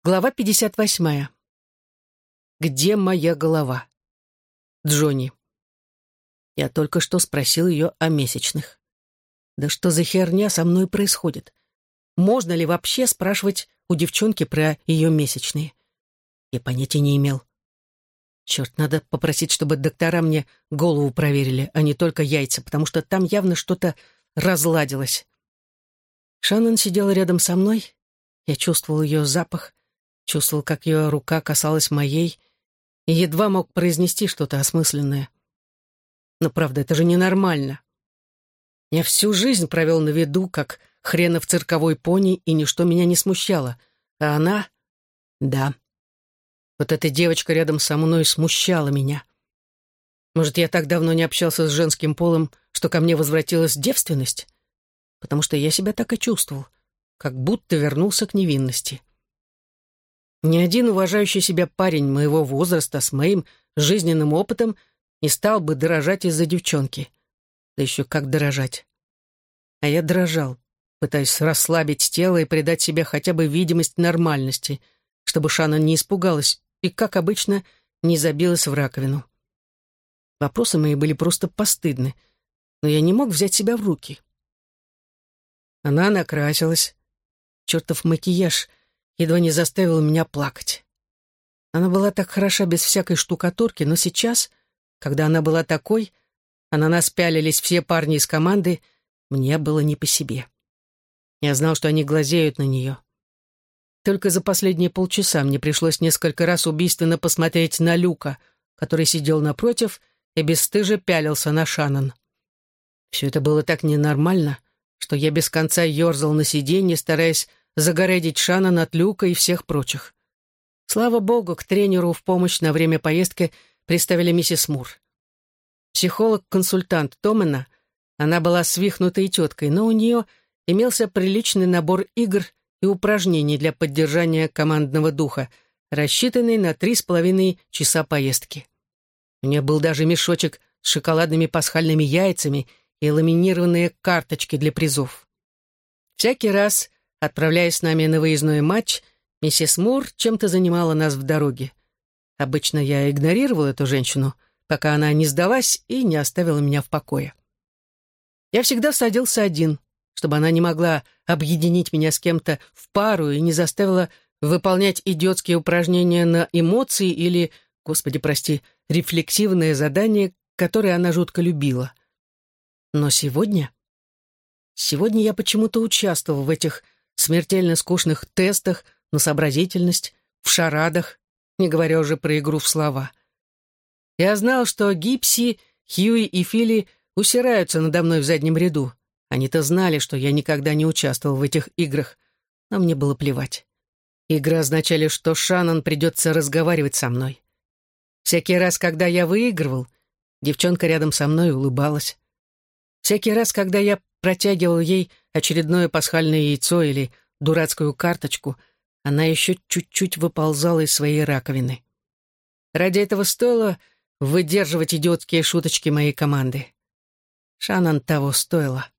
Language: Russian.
Глава 58. Где моя голова? Джонни. Я только что спросил ее о месячных. Да что за херня со мной происходит? Можно ли вообще спрашивать у девчонки про ее месячные? Я понятия не имел. Черт, надо попросить, чтобы доктора мне голову проверили, а не только яйца, потому что там явно что-то разладилось. Шаннон сидела рядом со мной. Я чувствовал ее запах, чувствовал, как ее рука касалась моей, и едва мог произнести что-то осмысленное. Но правда, это же ненормально. Я всю жизнь провел на виду, как хренов цирковой пони, и ничто меня не смущало. А она... Да. Вот эта девочка рядом со мной смущала меня. Может, я так давно не общался с женским полом, что ко мне возвратилась девственность? Потому что я себя так и чувствовал, как будто вернулся к невинности. Ни один уважающий себя парень моего возраста с моим жизненным опытом не стал бы дорожать из-за девчонки. Да еще как дорожать. А я дрожал, пытаясь расслабить тело и придать себе хотя бы видимость нормальности, чтобы Шаннон не испугалась и, как обычно, не забилась в раковину. Вопросы мои были просто постыдны, но я не мог взять себя в руки. Она накрасилась. Чертов макияж едва не заставил меня плакать. Она была так хороша без всякой штукатурки, но сейчас, когда она была такой, а на нас пялились все парни из команды, мне было не по себе. Я знал, что они глазеют на нее. Только за последние полчаса мне пришлось несколько раз убийственно посмотреть на Люка, который сидел напротив и бесстыже пялился на Шаннон. Все это было так ненормально, что я без конца ерзал на сиденье, стараясь загоредить Шаннон от Люка и всех прочих. Слава богу, к тренеру в помощь на время поездки приставили миссис Мур. Психолог-консультант Томена, она была свихнутой теткой, но у нее имелся приличный набор игр и упражнений для поддержания командного духа, рассчитанный на 3,5 часа поездки. У нее был даже мешочек с шоколадными пасхальными яйцами и ламинированные карточки для призов. Всякий раз, отправляясь с нами на выездной матч, миссис Мур чем-то занимала нас в дороге. Обычно я игнорировал эту женщину, пока она не сдалась и не оставила меня в покое. Я всегда садился один, чтобы она не могла объединить меня с кем-то в пару и не заставила выполнять идиотские упражнения на эмоции или, господи прости, рефлексивное задание, которое она жутко любила. Но сегодня я почему-то участвовал в этих смертельно скучных тестах на сообразительность, в шарадах, не говоря уже про игру в слова. Я знал, что Гипси, Хьюи и Филли усираются надо мной в заднем ряду. Они-то знали, что я никогда не участвовал в этих играх, но мне было плевать. Игры означали, что Шаннон придется разговаривать со мной. Всякий раз, когда я выигрывал, девчонка рядом со мной улыбалась. Всякий раз, когда я протягивал ей очередное пасхальное яйцо или дурацкую карточку, она еще чуть-чуть выползала из своей раковины. Ради этого стоило выдерживать идиотские шуточки моей команды. Шаннон того стоила.